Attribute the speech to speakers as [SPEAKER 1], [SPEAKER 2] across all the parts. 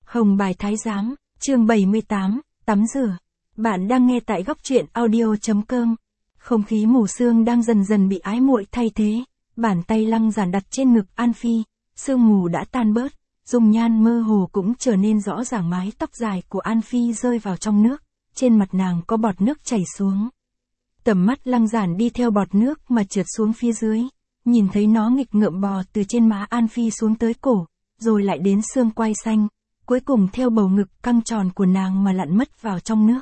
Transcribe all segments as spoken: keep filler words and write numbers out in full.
[SPEAKER 1] Hồng Bài Thái Giám, chương bảy mươi tám, tắm rửa. Bạn đang nghe tại góc truyện audio.com. Không khí mù sương đang dần dần bị ái muội thay thế, bàn tay Lăng Giản đặt trên ngực An Phi, sương mù đã tan bớt, dung nhan mơ hồ cũng trở nên rõ ràng, mái tóc dài của An Phi rơi vào trong nước, trên mặt nàng có bọt nước chảy xuống. Tầm mắt Lăng Giản đi theo bọt nước mà trượt xuống phía dưới, nhìn thấy nó nghịch ngợm bò từ trên má An Phi xuống tới cổ, rồi lại đến xương quai xanh, cuối cùng theo bầu ngực căng tròn của nàng mà lặn mất vào trong nước.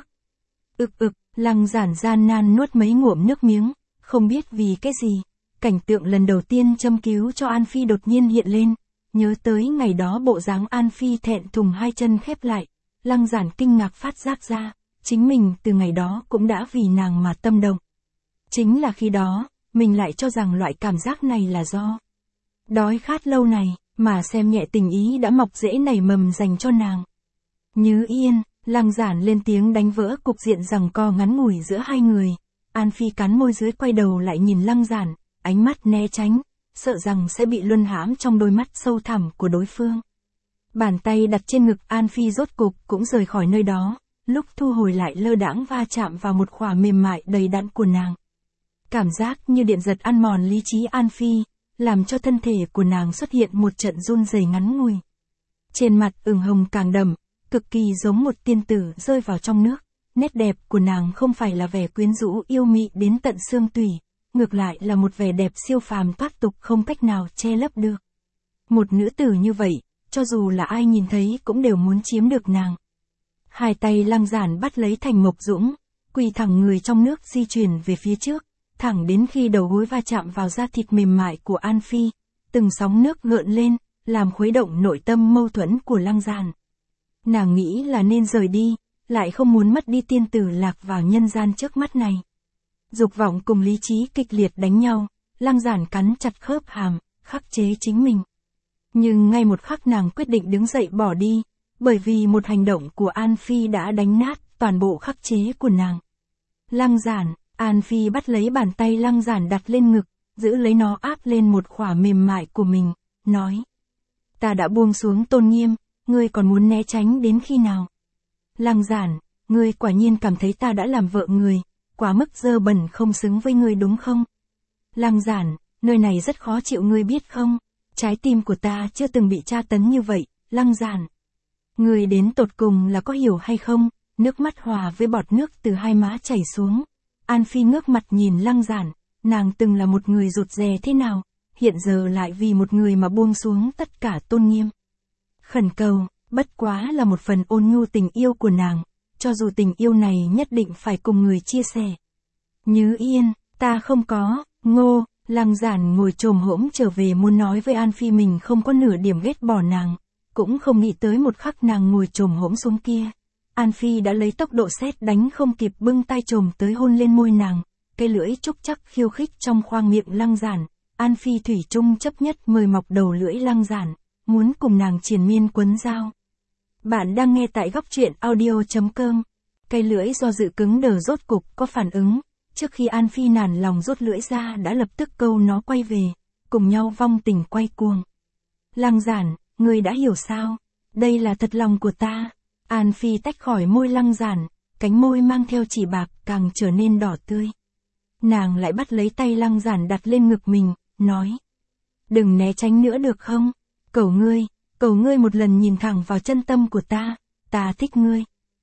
[SPEAKER 1] Ực ực, Lăng Giản gian nan nuốt mấy ngụm nước miếng, không biết vì cái gì, cảnh tượng lần đầu tiên châm cứu cho An Phi đột nhiên hiện lên, nhớ tới ngày đó bộ dáng An Phi thẹn thùng hai chân khép lại, Lăng Giản kinh ngạc phát giác ra, chính mình từ ngày đó cũng đã vì nàng mà tâm động. Chính là khi đó, mình lại cho rằng loại cảm giác này là do đói khát lâu này, mà xem nhẹ tình ý đã mọc rễ nảy mầm dành cho nàng. Như Yên, Lăng Giản lên tiếng đánh vỡ cục diện giằng co ngắn ngủi giữa hai người. An Phi cắn môi dưới quay đầu lại nhìn Lăng Giản, ánh mắt né tránh, sợ rằng sẽ bị luân hãm trong đôi mắt sâu thẳm của đối phương. Bàn tay đặt trên ngực An Phi rốt cục cũng rời khỏi nơi đó, lúc thu hồi lại lơ đãng va chạm vào một khỏa mềm mại đầy đặn của nàng. Cảm giác như điện giật ăn mòn lý trí An Phi, làm cho thân thể của nàng xuất hiện một trận run rẩy ngắn ngủi. Trên mặt ửng hồng càng đậm, cực kỳ giống một tiên tử rơi vào trong nước. Nét đẹp của nàng không phải là vẻ quyến rũ yêu mị đến tận xương tủy, ngược lại là một vẻ đẹp siêu phàm thoát tục không cách nào che lấp được. Một nữ tử như vậy, cho dù là ai nhìn thấy cũng đều muốn chiếm được nàng. Hai tay Lăng Giản bắt lấy Thành Mộc Dũng, quỳ thẳng người trong nước di chuyển về phía trước, thẳng đến khi đầu gối va chạm vào da thịt mềm mại của An Phi, từng sóng nước gợn lên, làm khuấy động nội tâm mâu thuẫn của Lăng Giản. Nàng nghĩ là nên rời đi, lại không muốn mất đi tiên tử lạc vào nhân gian trước mắt này. Dục vọng cùng lý trí kịch liệt đánh nhau, Lăng Giản cắn chặt khớp hàm, khắc chế chính mình. Nhưng ngay một khắc nàng quyết định đứng dậy bỏ đi, bởi vì một hành động của An Phi đã đánh nát toàn bộ khắc chế của nàng. Lăng Giản, An Phi bắt lấy bàn tay Lăng Giản đặt lên ngực, giữ lấy nó áp lên một khỏa mềm mại của mình, nói. Ta đã buông xuống tôn nghiêm, ngươi còn muốn né tránh đến khi nào? Lăng Giản, ngươi quả nhiên cảm thấy ta đã làm vợ người, quá mức dơ bẩn không xứng với ngươi đúng không? Lăng Giản, nơi này rất khó chịu ngươi biết không? Trái tim của ta chưa từng bị tra tấn như vậy, Lăng Giản. Ngươi đến tột cùng là có hiểu hay không? Nước mắt hòa với bọt nước từ hai má chảy xuống. An Phi ngước mặt nhìn Lăng Giản, nàng từng là một người rụt rè thế nào, hiện giờ lại vì một người mà buông xuống tất cả tôn nghiêm. Khẩn cầu, bất quá là một phần ôn nhu tình yêu của nàng, cho dù tình yêu này nhất định phải cùng người chia sẻ. Như Yên, ta không có, ngô, Lăng Giản ngồi chồm hổm trở về muốn nói với An Phi mình không có nửa điểm ghét bỏ nàng, cũng không nghĩ tới một khắc nàng ngồi chồm hổm xuống kia. An Phi đã lấy tốc độ sét đánh không kịp bưng tay chồm tới hôn lên môi nàng, cây lưỡi trúc chắc khiêu khích trong khoang miệng Lăng Giản. An Phi thủy chung chấp nhất mời mọc đầu lưỡi Lăng Giản, muốn cùng nàng triền miên quấn dao. Bạn đang nghe tại góc truyện audio.com. Cây lưỡi do dự cứng đờ rốt cục có phản ứng, trước khi An Phi nản lòng rút lưỡi ra đã lập tức câu nó quay về, cùng nhau vong tình quay cuồng. Lăng Giản, ngươi đã hiểu sao? Đây là thật lòng của ta. An Phi tách khỏi môi Lăng Giản, cánh môi mang theo chỉ bạc càng trở nên đỏ tươi. Nàng lại bắt lấy tay Lăng Giản đặt lên ngực mình, nói. Đừng né tránh nữa được không? Cầu ngươi, cầu ngươi một lần nhìn thẳng vào chân tâm của ta, ta thích ngươi.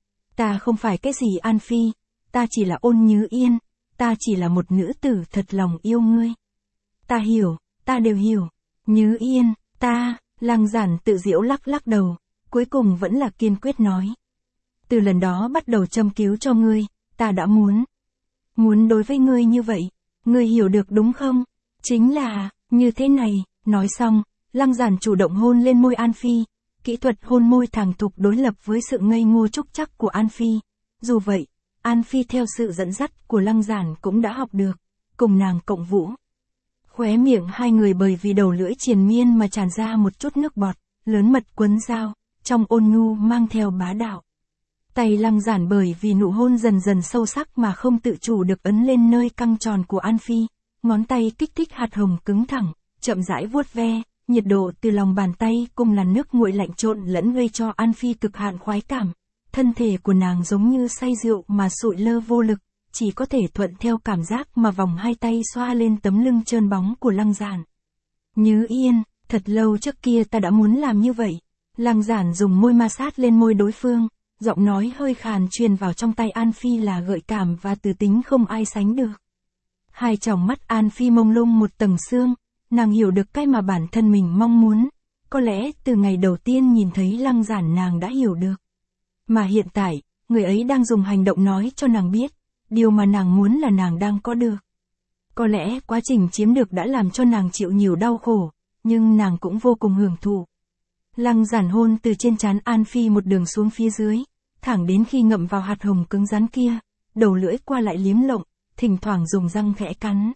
[SPEAKER 1] Ta không phải cái gì An Phi, ta chỉ là Ôn Như Yên, ta chỉ là một nữ tử thật lòng yêu ngươi. Ta hiểu, ta đều hiểu. Như Yên, ta, Lăng Giản tự giễu lắc lắc đầu, cuối cùng vẫn là kiên quyết nói. Từ lần đó bắt đầu châm cứu cho ngươi, ta đã muốn. Muốn đối với ngươi như vậy, ngươi hiểu được đúng không? Chính là, như thế này, nói xong, Lăng Giản chủ động hôn lên môi An Phi, kỹ thuật hôn môi thẳng thục đối lập với sự ngây ngô trúc chắc của An Phi. Dù vậy, An Phi theo sự dẫn dắt của Lăng Giản cũng đã học được, cùng nàng cộng vũ. Khóe miệng hai người bởi vì đầu lưỡi triền miên mà tràn ra một chút nước bọt, lớn mật quấn dao, trong ôn nhu mang theo bá đạo. Tay Lăng Giản bởi vì nụ hôn dần dần sâu sắc mà không tự chủ được ấn lên nơi căng tròn của An Phi, ngón tay kích thích hạt hồng cứng thẳng, chậm rãi vuốt ve, nhiệt độ từ lòng bàn tay cùng làn nước nguội lạnh trộn lẫn gây cho An Phi cực hạn khoái cảm. Thân thể của nàng giống như say rượu mà sụi lơ vô lực, chỉ có thể thuận theo cảm giác mà vòng hai tay xoa lên tấm lưng trơn bóng của Lăng Giản. Như Yên, thật lâu trước kia ta đã muốn làm như vậy. Lăng Giản dùng môi ma sát lên môi đối phương, giọng nói hơi khàn truyền vào trong tay An Phi là gợi cảm và từ tính không ai sánh được. Hai tròng mắt An Phi mông lung một tầng sương, nàng hiểu được cái mà bản thân mình mong muốn. Có lẽ từ ngày đầu tiên nhìn thấy Lăng Giản nàng đã hiểu được. Mà hiện tại, người ấy đang dùng hành động nói cho nàng biết, điều mà nàng muốn là nàng đang có được. Có lẽ quá trình chiếm được đã làm cho nàng chịu nhiều đau khổ, nhưng nàng cũng vô cùng hưởng thụ. Lăng Giản hôn từ trên trán An Phi một đường xuống phía dưới, thẳng đến khi ngậm vào hạt hồng cứng rắn kia, đầu lưỡi qua lại liếm lộng, thỉnh thoảng dùng răng khẽ cắn.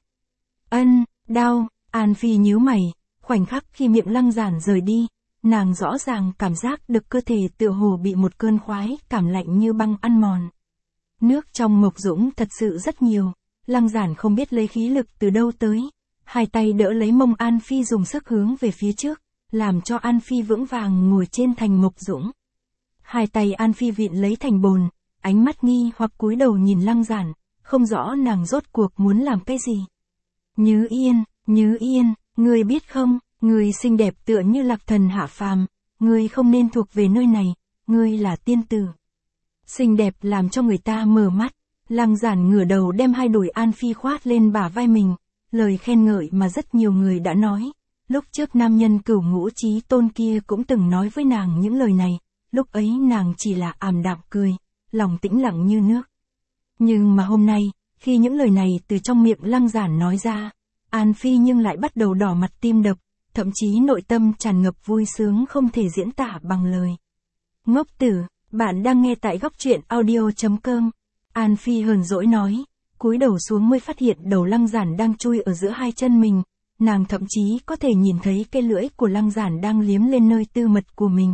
[SPEAKER 1] Ân, đau, An Phi nhíu mày, khoảnh khắc khi miệng Lăng Giản rời đi, nàng rõ ràng cảm giác được cơ thể tựa hồ bị một cơn khoái cảm lạnh như băng ăn mòn. Nước trong Mộc Dũng thật sự rất nhiều, Lăng Giản không biết lấy khí lực từ đâu tới, hai tay đỡ lấy mông An Phi dùng sức hướng về phía trước, làm cho An Phi vững vàng ngồi trên thành Mộc Dũng. Hai tay An Phi vịn lấy thành bồn, ánh mắt nghi hoặc cúi đầu nhìn Lăng Giản, không rõ nàng rốt cuộc muốn làm cái gì. Như Yên, Như Yên, ngươi biết không, ngươi xinh đẹp tựa như lạc thần hạ phàm, ngươi không nên thuộc về nơi này, ngươi là tiên tử. Xinh đẹp làm cho người ta mở mắt, Lăng Giản ngửa đầu đem hai đùi An Phi khoát lên bả vai mình, lời khen ngợi mà rất nhiều người đã nói. Lúc trước nam nhân cửu ngũ chí tôn kia cũng từng nói với nàng những lời này, lúc ấy nàng chỉ là ảm đạm cười, lòng tĩnh lặng như nước. Nhưng mà hôm nay, khi những lời này từ trong miệng Lăng Giản nói ra, An Phi nhưng lại bắt đầu đỏ mặt tim đập, thậm chí nội tâm tràn ngập vui sướng không thể diễn tả bằng lời. Ngốc tử, bạn đang nghe tại góc truyện audio chấm com. An Phi hờn dỗi nói, cúi đầu xuống mới phát hiện đầu Lăng Giản đang chui ở giữa hai chân mình, nàng thậm chí có thể nhìn thấy cái lưỡi của Lăng Giản đang liếm lên nơi tư mật của mình.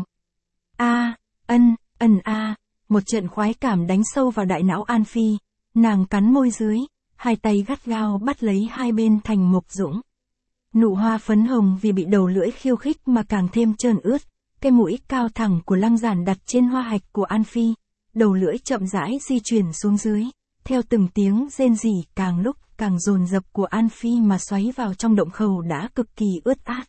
[SPEAKER 1] A, ân, ân a, một trận khoái cảm đánh sâu vào đại não An Phi, nàng cắn môi dưới, hai tay gắt gao bắt lấy hai bên thành Mộc Dũng. Nụ hoa phấn hồng vì bị đầu lưỡi khiêu khích mà càng thêm trơn ướt, cái mũi cao thẳng của Lăng Giản đặt trên hoa hạch của An Phi, đầu lưỡi chậm rãi di chuyển xuống dưới, theo từng tiếng rên rỉ càng lúc càng dồn dập của An Phi mà xoáy vào trong động khẩu đã cực kỳ ướt át.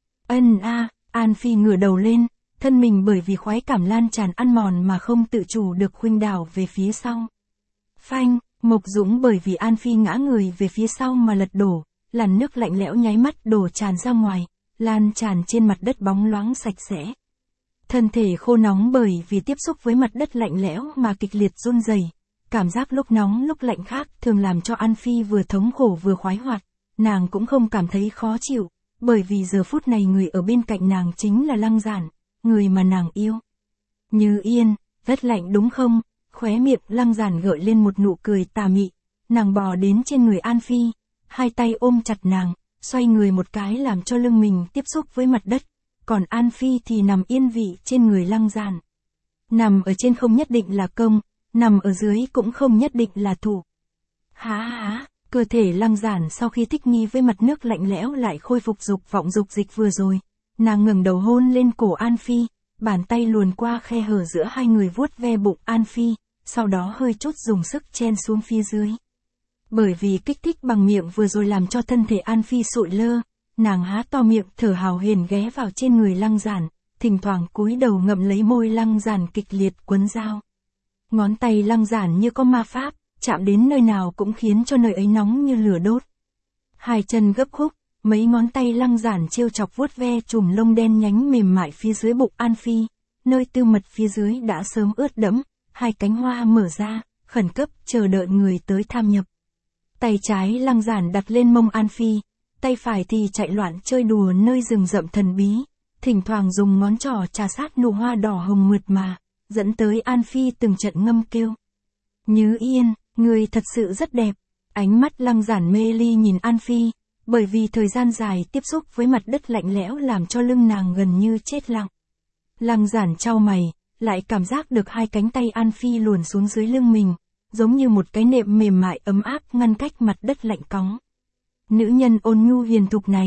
[SPEAKER 1] Ân a, An Phi ngửa đầu lên, thân mình bởi vì khoái cảm lan tràn ăn mòn mà không tự chủ được khuỳnh đảo về phía sau. Phanh, Mộc Dũng bởi vì An Phi ngã người về phía sau mà lật đổ, làn nước lạnh lẽo nháy mắt đổ tràn ra ngoài, lan tràn trên mặt đất bóng loáng sạch sẽ. Thân thể khô nóng bởi vì tiếp xúc với mặt đất lạnh lẽo mà kịch liệt run rẩy. Cảm giác lúc nóng lúc lạnh khác thường làm cho An Phi vừa thống khổ vừa khoái hoạt, nàng cũng không cảm thấy khó chịu, bởi vì giờ phút này người ở bên cạnh nàng chính là Lăng Giản, người mà nàng yêu. Như Yên, rất lạnh đúng không? Khóe miệng Lăng Giản gợi lên một nụ cười tà mị, nàng bò đến trên người An Phi, hai tay ôm chặt nàng, xoay người một cái làm cho lưng mình tiếp xúc với mặt đất, còn An Phi thì nằm yên vị trên người Lăng Giản. Nằm ở trên không nhất định là công, nằm ở dưới cũng không nhất định là thủ. Há há, cơ thể Lăng Giản sau khi thích nghi với mặt nước lạnh lẽo lại khôi phục dục vọng dục dịch vừa rồi, nàng ngẩng đầu hôn lên cổ An Phi, bàn tay luồn qua khe hở giữa hai người vuốt ve bụng An Phi, sau đó hơi chút dùng sức chen xuống phía dưới. Bởi vì kích thích bằng miệng vừa rồi làm cho thân thể An Phi sụi lơ, nàng há to miệng thở hào hển ghé vào trên người Lăng Giản, thỉnh thoảng cúi đầu ngậm lấy môi Lăng Giản kịch liệt quấn dao. Ngón tay Lăng Giản như có ma pháp, chạm đến nơi nào cũng khiến cho nơi ấy nóng như lửa đốt. Hai chân gấp khúc, mấy ngón tay Lăng Giản trêu chọc vuốt ve chùm lông đen nhánh mềm mại phía dưới bụng An Phi, nơi tư mật phía dưới đã sớm ướt đẫm, hai cánh hoa mở ra, khẩn cấp chờ đợi người tới tham nhập. Tay trái Lăng Giản đặt lên mông An Phi, tay phải thì chạy loạn chơi đùa nơi rừng rậm thần bí, thỉnh thoảng dùng ngón trỏ trà sát nụ hoa đỏ hồng mượt mà, dẫn tới An Phi từng trận ngâm kêu. Như Yên, người thật sự rất đẹp. Ánh mắt Lăng Giản mê ly nhìn An Phi, bởi vì thời gian dài tiếp xúc với mặt đất lạnh lẽo làm cho lưng nàng gần như chết lặng. Lăng Giản chau mày, lại cảm giác được hai cánh tay An Phi luồn xuống dưới lưng mình, giống như một cái nệm mềm mại ấm áp ngăn cách mặt đất lạnh cóng. Nữ nhân ôn nhu hiền thục này,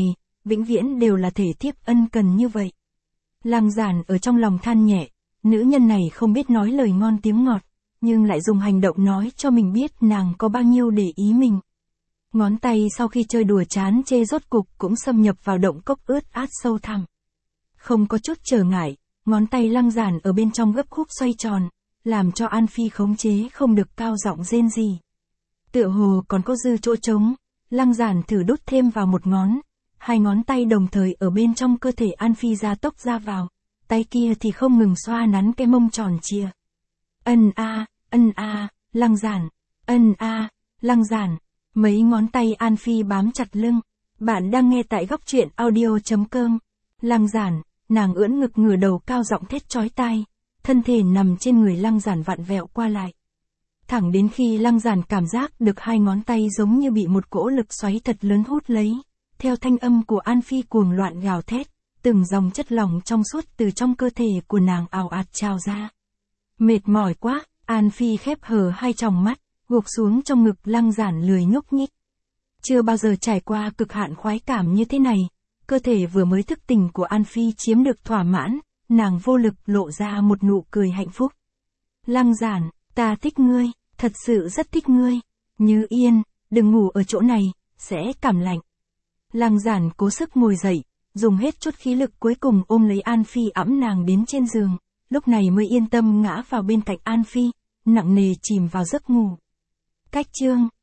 [SPEAKER 1] vĩnh viễn đều là thể thiếp ân cần như vậy. Lăng Giản ở trong lòng than nhẹ, nữ nhân này không biết nói lời ngon tiếng ngọt, nhưng lại dùng hành động nói cho mình biết nàng có bao nhiêu để ý mình. Ngón tay sau khi chơi đùa chán chê rốt cục cũng xâm nhập vào động cốc ướt át sâu thẳm. Không có chút trở ngại, ngón tay Lăng Giản ở bên trong gấp khúc xoay tròn, làm cho An Phi khống chế không được cao giọng rên rỉ. Tựa hồ còn có dư chỗ trống, Lăng Giản thử đút thêm vào một ngón, hai ngón tay đồng thời ở bên trong cơ thể An Phi ra tốc ra vào, tay kia thì không ngừng xoa nắn cái mông tròn trịa. Ân a, ân a, Lăng Giản, ân a, Lăng Giản, mấy ngón tay An Phi bám chặt lưng. Bạn đang nghe tại góc truyện audio.com. Lăng Giản, nàng ưỡn ngực ngửa đầu cao giọng thét chói tai, thân thể nằm trên người Lăng Giản vặn vẹo qua lại. Thẳng đến khi Lăng Giản cảm giác được hai ngón tay giống như bị một cỗ lực xoáy thật lớn hút lấy, theo thanh âm của An Phi cuồng loạn gào thét, từng dòng chất lỏng trong suốt từ trong cơ thể của nàng ào ạt trào ra. Mệt mỏi quá, An Phi khép hờ hai tròng mắt, gục xuống trong ngực Lăng Giản lười nhúc nhích. Chưa bao giờ trải qua cực hạn khoái cảm như thế này, cơ thể vừa mới thức tỉnh của An Phi chiếm được thỏa mãn, nàng vô lực lộ ra một nụ cười hạnh phúc. Lăng Giản, ta thích ngươi, thật sự rất thích ngươi. Như Yên, đừng ngủ ở chỗ này, sẽ cảm lạnh. Lăng Giản cố sức ngồi dậy, dùng hết chút khí lực cuối cùng ôm lấy An Phi ẵm nàng đến trên giường, lúc này mới yên tâm ngã vào bên cạnh An Phi, nặng nề chìm vào giấc ngủ. Cách chương